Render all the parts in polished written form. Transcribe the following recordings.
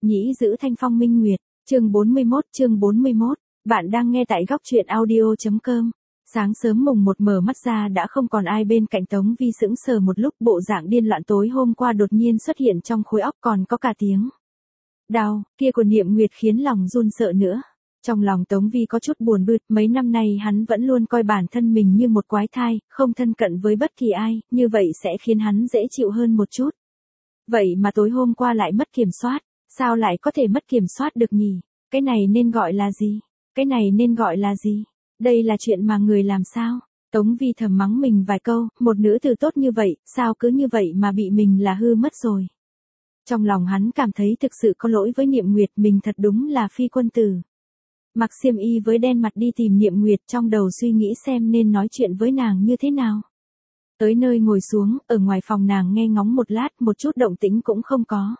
nhĩ giữ Thanh Phong Minh Nguyệt, chương 41, bạn đang nghe tại góc truyện audio.com. Sáng sớm mùng 1 mở mắt ra đã không còn ai bên cạnh, Tống Vi sững sờ một lúc, bộ dạng điên loạn tối hôm qua đột nhiên xuất hiện trong khối óc, còn có cả tiếng đau kia của Niệm Nguyệt khiến lòng run sợ nữa. Trong lòng Tống Vi có chút buồn bực, mấy năm nay hắn vẫn luôn coi bản thân mình như một quái thai, không thân cận với bất kỳ ai, như vậy sẽ khiến hắn dễ chịu hơn một chút. Vậy mà tối hôm qua lại mất kiểm soát, sao lại có thể mất kiểm soát được nhỉ? Cái này nên gọi là gì? Đây là chuyện mà người làm sao? Tống Vi thầm mắng mình vài câu, một nữ tử tốt như vậy, sao cứ như vậy mà bị mình là hư mất rồi. Trong lòng hắn cảm thấy thực sự có lỗi với Niệm Nguyệt, mình thật đúng là phi quân tử. Mặc xiêm y với đen mặt đi tìm Niệm Nguyệt, trong đầu suy nghĩ xem nên nói chuyện với nàng như thế nào. Tới nơi ngồi xuống, ở ngoài phòng nàng nghe ngóng một lát, một chút động tĩnh cũng không có.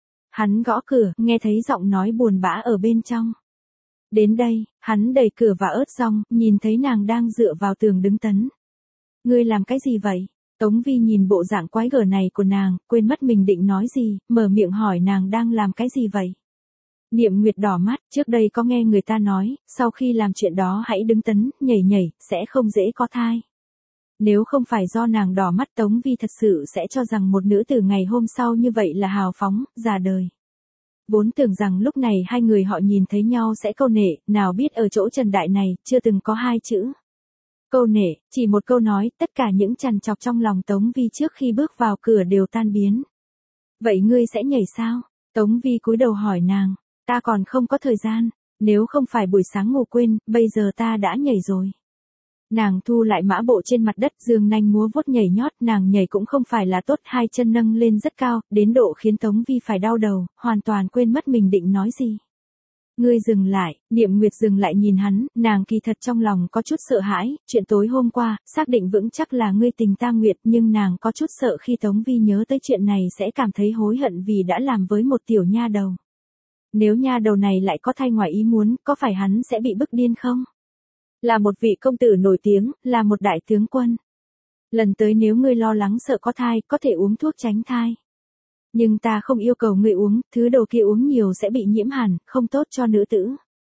Hắn gõ cửa, nghe thấy giọng nói buồn bã ở bên trong. Đến đây, hắn đẩy cửa và ớt xong, nhìn thấy nàng đang dựa vào tường đứng tấn. Ngươi làm cái gì vậy? Tống Vi nhìn bộ dạng quái gở này của nàng, quên mất mình định nói gì, mở miệng hỏi nàng đang làm cái gì vậy? Niệm Nguyệt đỏ mắt, trước đây có nghe người ta nói, sau khi làm chuyện đó hãy đứng tấn, nhảy, sẽ không dễ có thai. Nếu không phải do nàng đỏ mắt, Tống Vi thật sự sẽ cho rằng một nữ tử ngày hôm sau như vậy là hào phóng, già đời. Vốn tưởng rằng lúc này hai người họ nhìn thấy nhau sẽ câu nệ, nào biết ở chỗ Trần Đại này, chưa từng có hai chữ câu nệ, chỉ một câu nói, tất cả những trằn trọc trong lòng Tống Vi trước khi bước vào cửa đều tan biến. Vậy ngươi sẽ nhảy sao? Tống Vi cúi đầu hỏi nàng, ta còn không có thời gian, nếu không phải buổi sáng ngủ quên, bây giờ ta đã nhảy rồi. Nàng thu lại mã bộ trên mặt đất, giương nanh múa vuốt nhảy nhót, nàng nhảy cũng không phải là tốt, hai chân nâng lên rất cao, đến độ khiến Tống Vi phải đau đầu, hoàn toàn quên mất mình định nói gì. Ngươi dừng lại, Niệm Nguyệt dừng lại nhìn hắn, nàng kỳ thật trong lòng có chút sợ hãi, chuyện tối hôm qua, xác định vững chắc là ngươi tình ta nguyệt, nhưng nàng có chút sợ khi Tống Vi nhớ tới chuyện này sẽ cảm thấy hối hận vì đã làm với một tiểu nha đầu. Nếu nha đầu này lại có thai ngoài ý muốn, có phải hắn sẽ bị bức điên không? Là một vị công tử nổi tiếng, là một đại tướng quân. Lần tới nếu ngươi lo lắng sợ có thai, có thể uống thuốc tránh thai. Nhưng ta không yêu cầu ngươi uống, thứ đồ kia uống nhiều sẽ bị nhiễm hàn, không tốt cho nữ tử.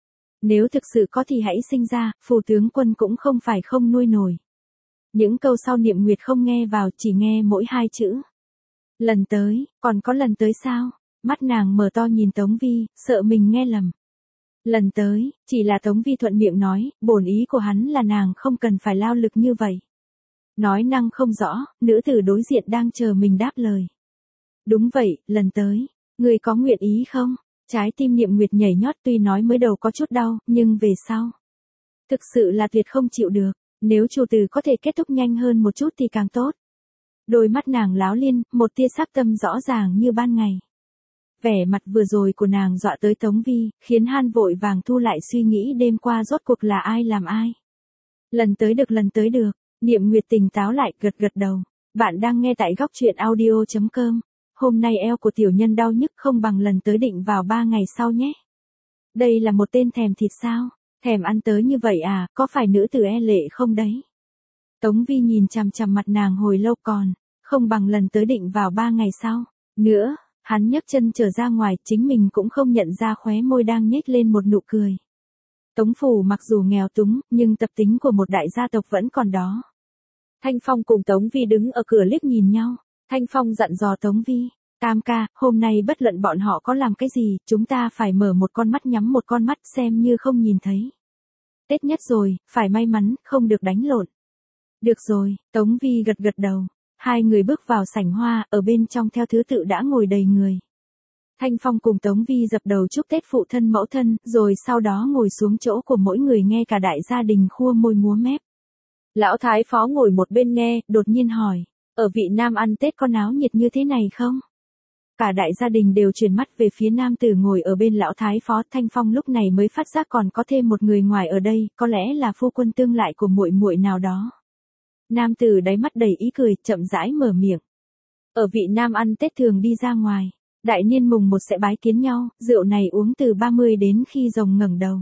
Nếu thực sự có thì hãy sinh ra, phù tướng quân cũng không phải không nuôi nổi. Những câu sau Niệm Nguyệt không nghe vào, chỉ nghe mỗi hai chữ. Lần tới, còn có lần tới sao? Mắt nàng mở to nhìn Tống Vi, sợ mình nghe lầm. Lần tới, chỉ là Tống Vi thuận miệng nói, bổn ý của hắn là nàng không cần phải lao lực như vậy. Nói năng không rõ, nữ tử đối diện đang chờ mình đáp lời. Đúng vậy, lần tới, người có nguyện ý không? Trái tim Niệm Nguyệt nhảy nhót, tuy nói mới đầu có chút đau, nhưng về sau. Thực sự là tuyệt không chịu được, nếu chủ tử có thể kết thúc nhanh hơn một chút thì càng tốt. Đôi mắt nàng láo liên, một tia sắc tâm rõ ràng như ban ngày. Vẻ mặt vừa rồi của nàng dọa tới Tống Vi, khiến han vội vàng thu lại suy nghĩ đêm qua rốt cuộc là ai làm ai. Lần tới được, Niệm Nguyệt tỉnh táo lại, gật đầu. Bạn đang nghe tại góc truyện audio.com. Hôm nay eo của tiểu nhân đau nhức không bằng lần tới, định vào 3 ngày sau nhé. Đây là một tên thèm thịt sao? Thèm ăn tới như vậy à, có phải nữ tử e lệ không đấy? Tống Vi nhìn chằm chằm mặt nàng hồi lâu, còn không bằng lần tới định vào 3 ngày sau. Nữa. Hắn nhấc chân trở ra ngoài, chính mình cũng không nhận ra khóe môi đang nhếch lên một nụ cười. Tống phủ mặc dù nghèo túng, nhưng tập tính của một đại gia tộc vẫn còn đó. Thanh Phong cùng Tống Vi đứng ở cửa liếc nhìn nhau. Thanh Phong dặn dò Tống Vi, Tam ca, hôm nay bất luận bọn họ có làm cái gì, chúng ta phải mở một con mắt nhắm một con mắt, xem như không nhìn thấy. Tết nhất rồi, phải may mắn, không được đánh lộn. Được rồi, Tống Vi gật đầu. Hai người bước vào sảnh hoa, ở bên trong theo thứ tự đã ngồi đầy người. Thanh Phong cùng Tống Vi dập đầu chúc Tết phụ thân mẫu thân, rồi sau đó ngồi xuống chỗ của mỗi người, nghe cả đại gia đình khua môi múa mép. Lão Thái Phó ngồi một bên nghe, đột nhiên hỏi, ở vị Nam ăn Tết có náo nhiệt như thế này không? Cả đại gia đình đều chuyển mắt về phía nam tử ngồi ở bên Lão Thái Phó. Thanh Phong lúc này mới phát giác còn có thêm một người ngoài ở đây, có lẽ là phu quân tương lại của muội muội nào đó. Nam tử đáy mắt đầy ý cười, chậm rãi mở miệng. Ở vị Nam ăn Tết thường đi ra ngoài, đại niên mùng 1 sẽ bái kiến nhau, rượu này uống từ 30 đến khi rồng ngẩng đầu.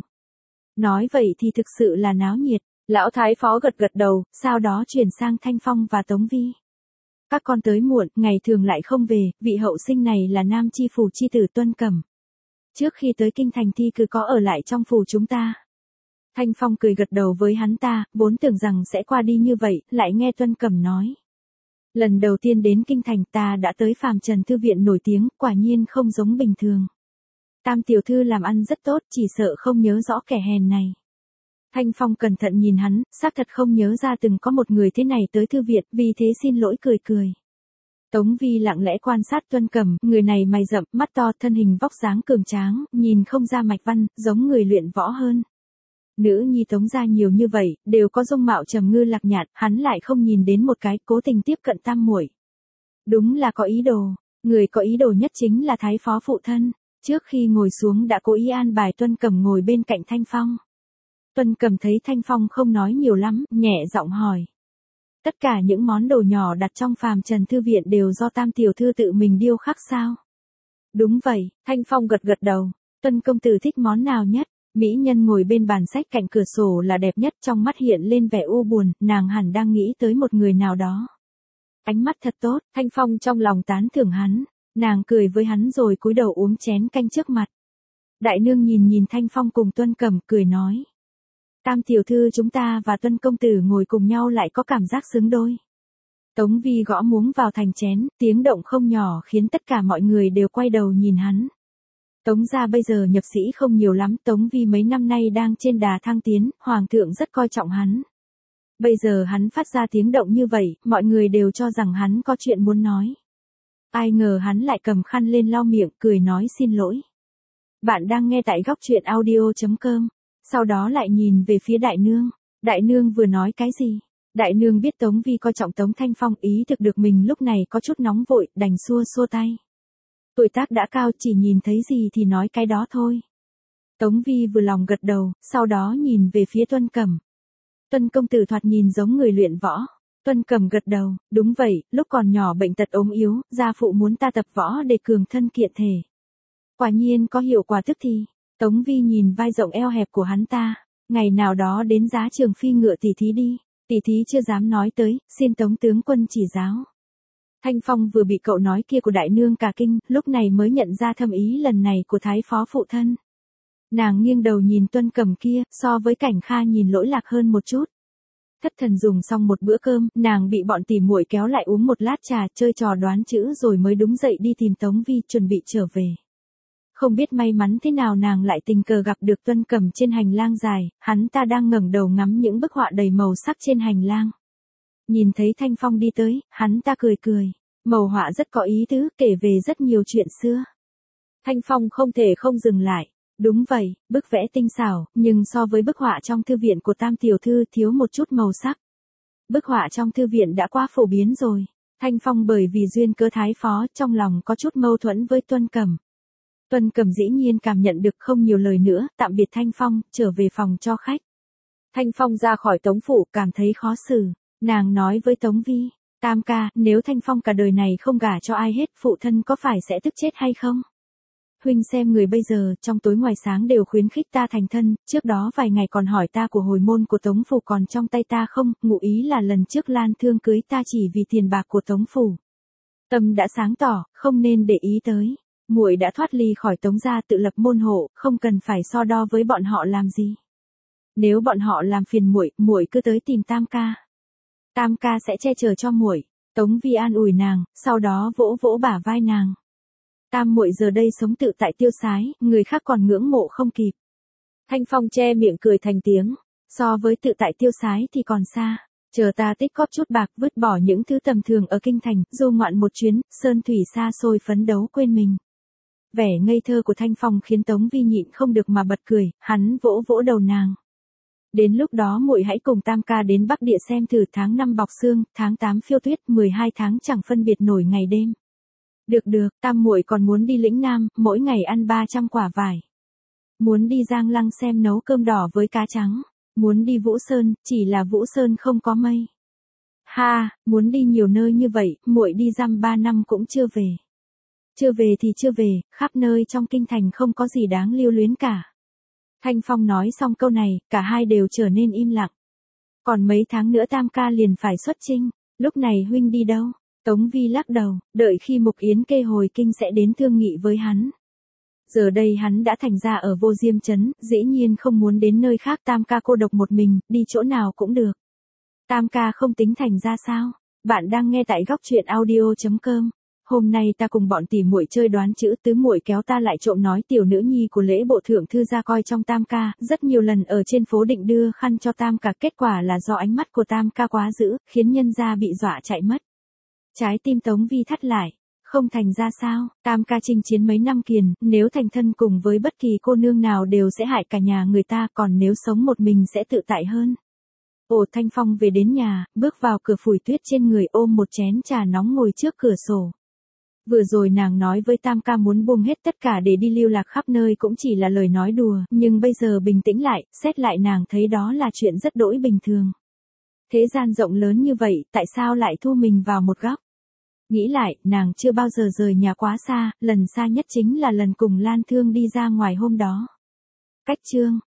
Nói vậy thì thực sự là náo nhiệt. Lão Thái Phó gật đầu, sau đó chuyển sang Thanh Phong và Tống Vi. Các con tới muộn, ngày thường lại không về, vị hậu sinh này là Nam chi phủ chi tử Tuân Cẩm. Trước khi tới kinh thành thi cứ có ở lại trong phủ chúng ta. Thanh Phong cười gật đầu với hắn ta, vốn tưởng rằng sẽ qua đi như vậy, lại nghe Tuân Cẩm nói. Lần đầu tiên đến kinh thành ta đã tới Phàm Trần Thư viện nổi tiếng, quả nhiên không giống bình thường. Tam tiểu thư làm ăn rất tốt, chỉ sợ không nhớ rõ kẻ hèn này. Thanh Phong cẩn thận nhìn hắn, xác thật không nhớ ra từng có một người thế này tới thư viện, vì thế xin lỗi cười cười. Tống Vi lặng lẽ quan sát Tuân Cẩm, người này mày rậm, mắt to, thân hình vóc dáng cường tráng, nhìn không ra mạch văn, giống người luyện võ hơn. Nữ nhi Tống gia nhiều như vậy, đều có dung mạo trầm ngư lạc nhạt, hắn lại không nhìn đến một cái, cố tình tiếp cận tam muội. Đúng là có ý đồ, người có ý đồ nhất chính là thái phó phụ thân, trước khi ngồi xuống đã cố ý an bài Tuân Cẩm ngồi bên cạnh Thanh Phong. Tuân Cẩm thấy Thanh Phong không nói nhiều lắm, nhẹ giọng hỏi. Tất cả những món đồ nhỏ đặt trong Phàm Trần Thư viện đều do Tam tiểu thư tự mình điêu khắc sao? Đúng vậy, Thanh Phong gật gật đầu. Tuân công tử thích món nào nhất? Mỹ nhân ngồi bên bàn sách cạnh cửa sổ là đẹp nhất, trong mắt hiện lên vẻ u buồn, nàng hẳn đang nghĩ tới một người nào đó. Ánh mắt thật tốt, Thanh Phong trong lòng tán thưởng hắn, nàng cười với hắn rồi cúi đầu uống chén canh trước mặt. Đại nương nhìn Thanh Phong cùng Tuân Cẩm cười nói. Tam tiểu thư chúng ta và Tuân công tử ngồi cùng nhau lại có cảm giác xứng đôi. Tống Vi gõ muỗng vào thành chén, tiếng động không nhỏ khiến tất cả mọi người đều quay đầu nhìn hắn. Tống gia bây giờ nhập sĩ không nhiều lắm, Tống Vi mấy năm nay đang trên đà thăng tiến, hoàng thượng rất coi trọng hắn. Bây giờ hắn phát ra tiếng động như vậy, mọi người đều cho rằng hắn có chuyện muốn nói. Ai ngờ hắn lại cầm khăn lên lau miệng, cười nói xin lỗi. Bạn đang nghe tại góc truyện audio.com. Sau đó lại nhìn về phía đại nương. Đại nương vừa nói cái gì? Đại nương biết Tống Vi coi trọng Tống Thanh Phong, ý thức được mình lúc này có chút nóng vội, đành xua xua tay. Tuổi tác đã cao, chỉ nhìn thấy gì thì nói cái đó thôi. Tống Vi vừa lòng gật đầu, sau đó nhìn về phía Tuân Cẩm. Tuân công tử thoạt nhìn giống người luyện võ. Tuân Cẩm gật đầu, đúng vậy, lúc còn nhỏ bệnh tật ốm yếu, gia phụ muốn ta tập võ để cường thân kiện thể. Quả nhiên có hiệu quả tức thì. Tống Vi nhìn vai rộng eo hẹp của hắn ta, ngày nào đó đến giá trường phi ngựa tỷ thí đi, tỷ thí chưa dám nói tới, xin Tống tướng quân chỉ giáo. Thanh Phong vừa bị cậu nói kia của đại nương cả kinh, lúc này mới nhận ra thâm ý lần này của thái phó phụ thân. Nàng nghiêng đầu nhìn Tuân Cẩm kia, so với Cảnh Kha nhìn lỗi lạc hơn một chút. Thất thần dùng xong một bữa cơm, nàng bị bọn tỉ muội kéo lại uống một lát trà, chơi trò đoán chữ rồi mới đúng dậy đi tìm Tống Vi chuẩn bị trở về. Không biết may mắn thế nào nàng lại tình cờ gặp được Tuân Cẩm trên hành lang dài, hắn ta đang ngẩng đầu ngắm những bức họa đầy màu sắc trên hành lang. Nhìn thấy Thanh Phong đi tới, hắn ta cười cười, màu họa rất có ý tứ, kể về rất nhiều chuyện xưa. Thanh Phong không thể không dừng lại, đúng vậy, bức vẽ tinh xảo, nhưng so với bức họa trong thư viện của Tam tiểu thư thiếu một chút màu sắc. Bức họa trong thư viện đã quá phổ biến rồi. Thanh Phong bởi vì duyên cớ thái phó, trong lòng có chút mâu thuẫn với Tuân Cẩm. Tuân Cẩm dĩ nhiên cảm nhận được, không nhiều lời nữa, tạm biệt Thanh Phong, trở về phòng cho khách. Thanh Phong ra khỏi Tống phủ, cảm thấy khó xử, nàng nói với Tống Vi, Tam ca, nếu Thanh Phong cả đời này không gả cho ai hết, phụ thân có phải sẽ tức chết hay không? Huynh xem người bây giờ, trong tối ngoài sáng đều khuyến khích ta thành thân, trước đó vài ngày còn hỏi ta của hồi môn của Tống phủ còn trong tay ta không, ngụ ý là lần trước Lan Thương cưới ta chỉ vì tiền bạc của Tống phủ. Tâm đã sáng tỏ, không nên để ý tới. Muội đã thoát ly khỏi Tống gia tự lập môn hộ, không cần phải so đo với bọn họ làm gì. Nếu bọn họ làm phiền muội, muội cứ tới tìm Tam ca. Tam ca sẽ che chở cho muội. Tống Vi an ủi nàng, sau đó vỗ vỗ bả vai nàng. Tam muội giờ đây sống tự tại tiêu sái, người khác còn ngưỡng mộ không kịp. Thanh Phong che miệng cười thành tiếng, so với tự tại tiêu sái thì còn xa. Chờ ta tích góp chút bạc, vứt bỏ những thứ tầm thường ở kinh thành, du ngoạn một chuyến, sơn thủy xa xôi phấn đấu quên mình. Vẻ ngây thơ của Thanh Phong khiến Tống Vi nhịn không được mà bật cười, hắn vỗ vỗ đầu nàng. Đến lúc đó muội hãy cùng Tam ca đến Bắc Địa xem thử, tháng 5 bọc xương, tháng 8 phiêu tuyết, 12 tháng chẳng phân biệt nổi ngày đêm. Được, Tam muội còn muốn đi lĩnh Nam, mỗi ngày ăn 300 quả vải. Muốn đi Giang Lăng xem nấu cơm đỏ với cá trắng. Muốn đi Vũ Sơn, chỉ là Vũ Sơn không có mây. Ha, muốn đi nhiều nơi như vậy, muội đi dăm 3 năm cũng chưa về. Chưa về thì chưa về, khắp nơi trong kinh thành không có gì đáng lưu luyến cả. Thanh Phong nói xong câu này, cả hai đều trở nên im lặng. Còn mấy tháng nữa Tam ca liền phải xuất chinh, lúc này huynh đi đâu? Tống Vi lắc đầu, đợi khi Mục Yến Kê hồi kinh sẽ đến thương nghị với hắn. Giờ đây hắn đã thành ra ở Vô Diêm Trấn, dĩ nhiên không muốn đến nơi khác. Tam ca cô độc một mình, đi chỗ nào cũng được. Tam ca không tính thành ra sao? Bạn đang nghe tại góc truyện audio.com. Hôm nay ta cùng bọn tỉ muội chơi đoán chữ, tứ muội kéo ta lại trộm nói tiểu nữ nhi của lễ bộ thượng thư ra coi trong Tam ca, rất nhiều lần ở trên phố định đưa khăn cho Tam ca, kết quả là do ánh mắt của Tam ca quá dữ, khiến nhân gia bị dọa chạy mất. Trái tim Tống Vi thắt lại. Không thành ra sao? Tam ca chinh chiến mấy năm kiền, nếu thành thân cùng với bất kỳ cô nương nào đều sẽ hại cả nhà người ta, còn nếu sống một mình sẽ tự tại hơn. Ổ Thanh Phong về đến nhà, bước vào cửa phủi tuyết trên người, ôm một chén trà nóng ngồi trước cửa sổ. Vừa rồi nàng nói với Tam ca muốn buông hết tất cả để đi lưu lạc khắp nơi cũng chỉ là lời nói đùa, nhưng bây giờ bình tĩnh lại, xét lại nàng thấy đó là chuyện rất đỗi bình thường. Thế gian rộng lớn như vậy, tại sao lại thu mình vào một góc? Nghĩ lại, nàng chưa bao giờ rời nhà quá xa, lần xa nhất chính là lần cùng Lan Thương đi ra ngoài hôm đó. Cách chương